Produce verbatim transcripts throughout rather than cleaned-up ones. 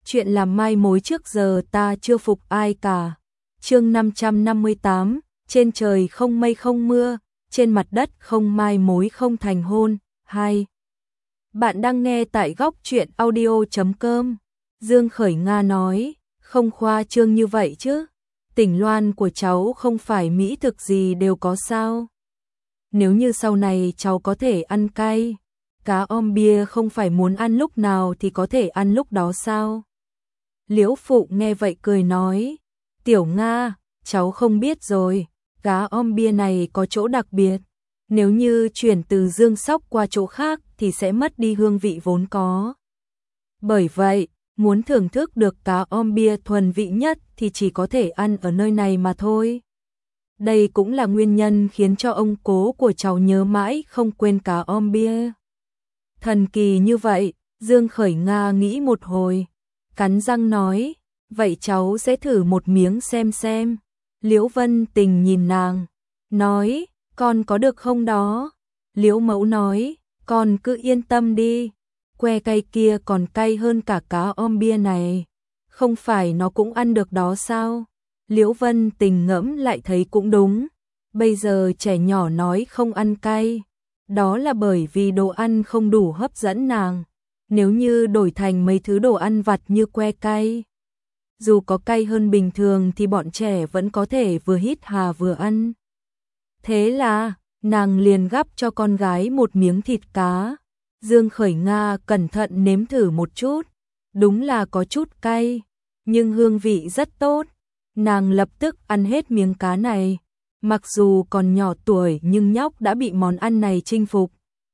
chuyện làm mai mối trước giờ ta chưa phục ai cả. Chương năm trăm năm mươi tám, trên trời không mây không mưa, trên mặt đất không mai mối không thành hôn. Hai. Bạn đang nghe tại góc truyện audio chấm com. Dương Khởi Nga nói, không khoa trương như vậy chứ. Tỉnh Loan của cháu không phải mỹ thực gì đều có sao. Nếu như sau này cháu có thể ăn cay, cá om bia không phải muốn ăn lúc nào thì có thể ăn lúc đó sao? Liễu Phụ nghe vậy cười nói, Tiểu Nga, cháu không biết rồi, cá om bia này có chỗ đặc biệt. Nếu như chuyển từ Dương Sóc qua chỗ khác thì sẽ mất đi hương vị vốn có. Bởi vậy, muốn thưởng thức được cá om bia thuần vị nhất thì chỉ có thể ăn ở nơi này mà thôi. Đây cũng là nguyên nhân khiến cho ông cố của cháu nhớ mãi không quên cá om bia. Thần kỳ như vậy, Dương Khởi Nga nghĩ một hồi, cắn răng nói, vậy cháu sẽ thử một miếng xem xem. Liễu Vân Tình nhìn nàng, nói, con có được không đó? Liễu Mẫu nói, con cứ yên tâm đi, que cay kia còn cay hơn cả cá om bia này, không phải nó cũng ăn được đó sao? Liễu Vân Tình ngẫm lại thấy cũng đúng, bây giờ trẻ nhỏ nói không ăn cay, đó là bởi vì đồ ăn không đủ hấp dẫn nàng. Nếu như đổi thành mấy thứ đồ ăn vặt như que cay, dù có cay hơn bình thường thì bọn trẻ vẫn có thể vừa hít hà vừa ăn. Thế là, nàng liền gắp cho con gái một miếng thịt cá. Dương Khởi Nga cẩn thận nếm thử một chút, đúng là có chút cay, nhưng hương vị rất tốt. Nàng lập tức ăn hết miếng cá này, mặc dù còn nhỏ tuổi nhưng nhóc đã bị món ăn này chinh phục.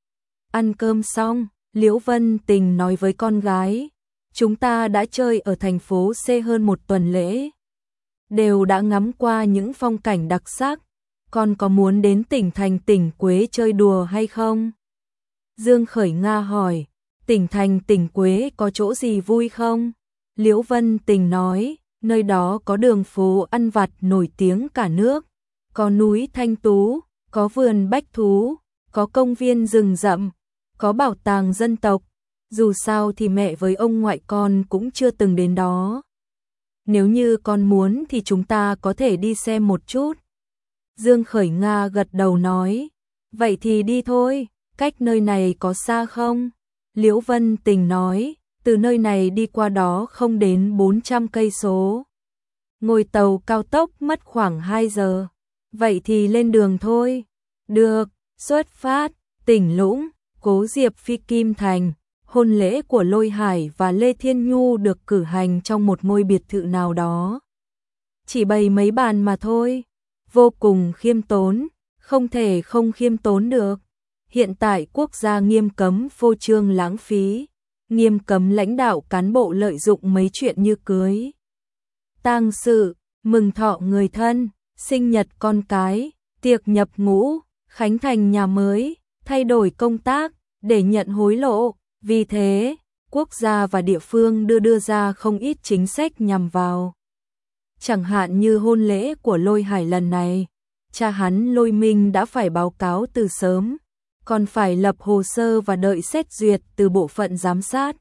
Ăn cơm xong, Liễu Vân Tình nói với con gái, chúng ta đã chơi ở thành phố C hơn một tuần lễ, đều đã ngắm qua những phong cảnh đặc sắc, con có muốn đến tỉnh thành tỉnh Quế chơi đùa hay không? Dương Khởi Nga hỏi, tỉnh thành tỉnh Quế có chỗ gì vui không? Liễu Vân Tình nói, nơi đó có đường phố ăn vặt nổi tiếng cả nước, có núi Thanh Tú, có vườn bách thú, có công viên rừng rậm, có bảo tàng dân tộc. Dù sao thì mẹ với ông ngoại con cũng chưa từng đến đó. Nếu như con muốn thì chúng ta có thể đi xem một chút. Dương Khởi Nga gật đầu nói, vậy thì đi thôi, cách nơi này có xa không? Liễu Vân Tình nói, từ nơi này đi qua đó không đến bốn trăm cây số. Ngồi tàu cao tốc mất khoảng hai giờ. Vậy thì lên đường thôi. Được, xuất phát, Tỉnh Lũng, Cố Diệp Phi Kim Thành. Hôn lễ của Lôi Hải và Lê Thiên Nhu được cử hành trong một ngôi biệt thự nào đó. Chỉ bày mấy bàn mà thôi, vô cùng khiêm tốn, không thể không khiêm tốn được. Hiện tại quốc gia nghiêm cấm phô trương lãng phí, nghiêm cấm lãnh đạo cán bộ lợi dụng mấy chuyện như cưới, tang sự, mừng thọ người thân, sinh nhật con cái, tiệc nhập ngũ, khánh thành nhà mới, thay đổi công tác, để nhận hối lộ. Vì thế, quốc gia và địa phương đưa đưa ra không ít chính sách nhằm vào. Chẳng hạn như hôn lễ của Lôi Hải lần này, cha hắn Lôi Minh đã phải báo cáo từ sớm, còn phải lập hồ sơ và đợi xét duyệt từ bộ phận giám sát.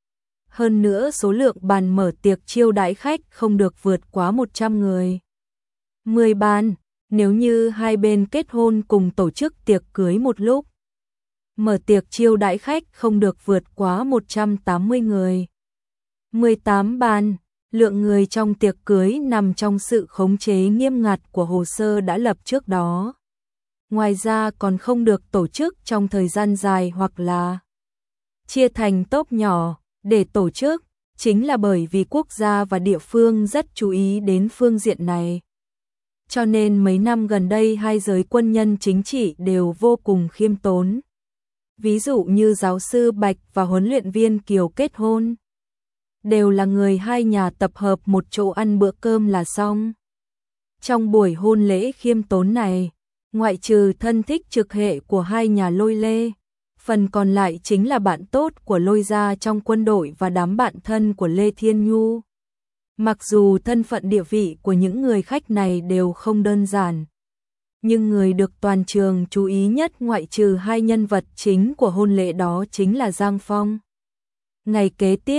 Hơn nữa số lượng bàn mở tiệc chiêu đãi khách không được vượt quá một trăm người. mười bàn, nếu như hai bên kết hôn cùng tổ chức tiệc cưới một lúc. Mở tiệc chiêu đãi khách không được vượt quá một trăm tám mươi người. mười tám bàn, lượng người trong tiệc cưới nằm trong sự khống chế nghiêm ngặt của hồ sơ đã lập trước đó. Ngoài ra còn không được tổ chức trong thời gian dài hoặc là chia thành tốp nhỏ để tổ chức, chính là bởi vì quốc gia và địa phương rất chú ý đến phương diện này. Cho nên mấy năm gần đây hai giới quân nhân chính trị đều vô cùng khiêm tốn. Ví dụ như giáo sư Bạch và huấn luyện viên Kiều kết hôn, đều là người hai nhà tập hợp một chỗ ăn bữa cơm là xong. Trong buổi hôn lễ khiêm tốn này, ngoại trừ thân thích trực hệ của hai nhà Lôi Lê, phần còn lại chính là bạn tốt của Lôi gia trong quân đội và đám bạn thân của Lê Thiên Nhu. Mặc dù thân phận địa vị của những người khách này đều không đơn giản, nhưng người được toàn trường chú ý nhất ngoại trừ hai nhân vật chính của hôn lễ đó chính là Giang Phong. Ngày kế tiếp,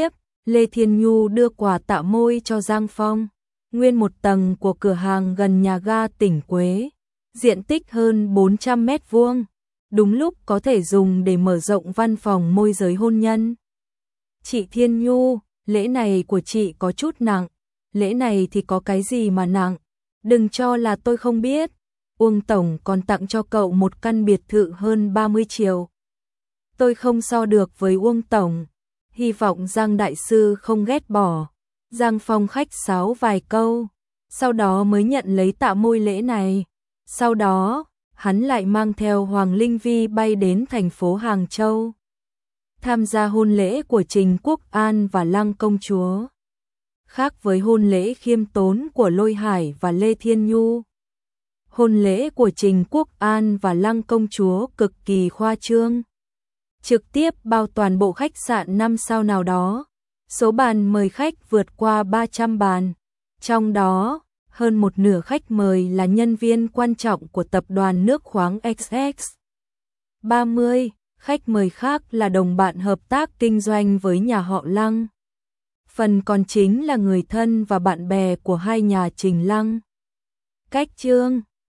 Lê Thiên Nhu đưa quà tạ môi cho Giang Phong. Nguyên một tầng của cửa hàng gần nhà ga tỉnh Quế, diện tích hơn bốn trăm mét vuông, đúng lúc có thể dùng để mở rộng văn phòng môi giới hôn nhân. Chị Thiên Nhu, lễ này của chị có chút nặng. Lễ này thì có cái gì mà nặng? Đừng cho là tôi không biết. Uông Tổng còn tặng cho cậu một căn biệt thự hơn ba mươi triệu. Tôi không so được với Uông Tổng. Hy vọng Giang Đại Sư không ghét bỏ. Giang Phong khách sáo vài câu, sau đó mới nhận lấy tạ môi lễ này. Sau đó, hắn lại mang theo Hoàng Linh Vi bay đến thành phố Hàng Châu, tham gia hôn lễ của Trình Quốc An và Lăng Công Chúa. Khác với hôn lễ khiêm tốn của Lôi Hải và Lê Thiên Nhu, hôn lễ của Trình Quốc An và Lăng Công Chúa cực kỳ khoa trương. Trực tiếp bao toàn bộ khách sạn năm sao nào đó. Số bàn mời khách vượt qua ba trăm bàn. Trong đó, hơn một nửa khách mời là nhân viên quan trọng của tập đoàn nước khoáng ích ích ba mươi. Khách mời khác là đồng bạn hợp tác kinh doanh với nhà họ Lăng. Phần còn chính là người thân và bạn bè của hai nhà Trình Lăng. Cách chương